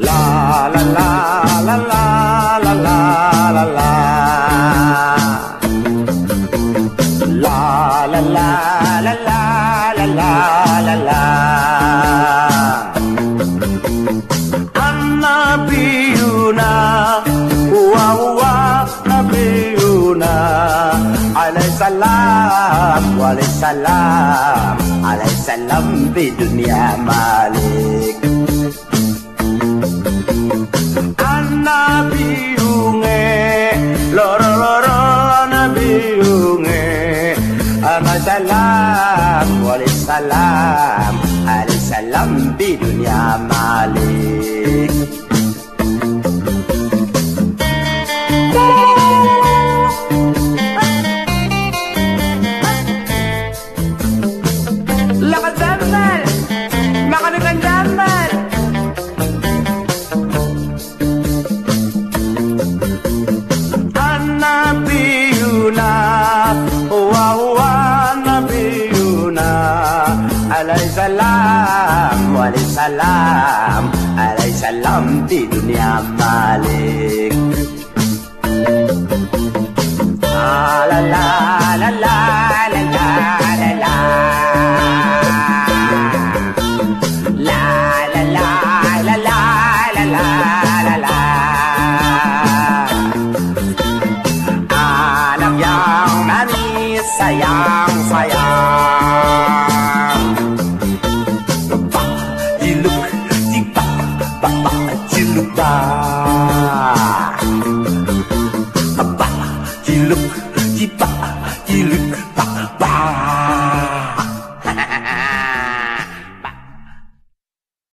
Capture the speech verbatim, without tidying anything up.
La la la la la la la la la. La la la la la la la la la. An-nabiyuna wa huwa nabiyuna alaihi salam wa alaihi salam alaihi salam di dunia malik. An-nabiyunge loro-loro nabiyunge alaihi salam wa alaihi salam alaihi salam di dunia malik. Lakas Jamal, makanikan Jamal. An-nabiyuna wa huwa nabiyuna alaihi salam wa alaihi salam alaihi salam di dunia malik. La la la la la la la la. La la la la la la la la la. Anak yang manis sayang sayang. Bapak ciluk, bapak bapak ciluk.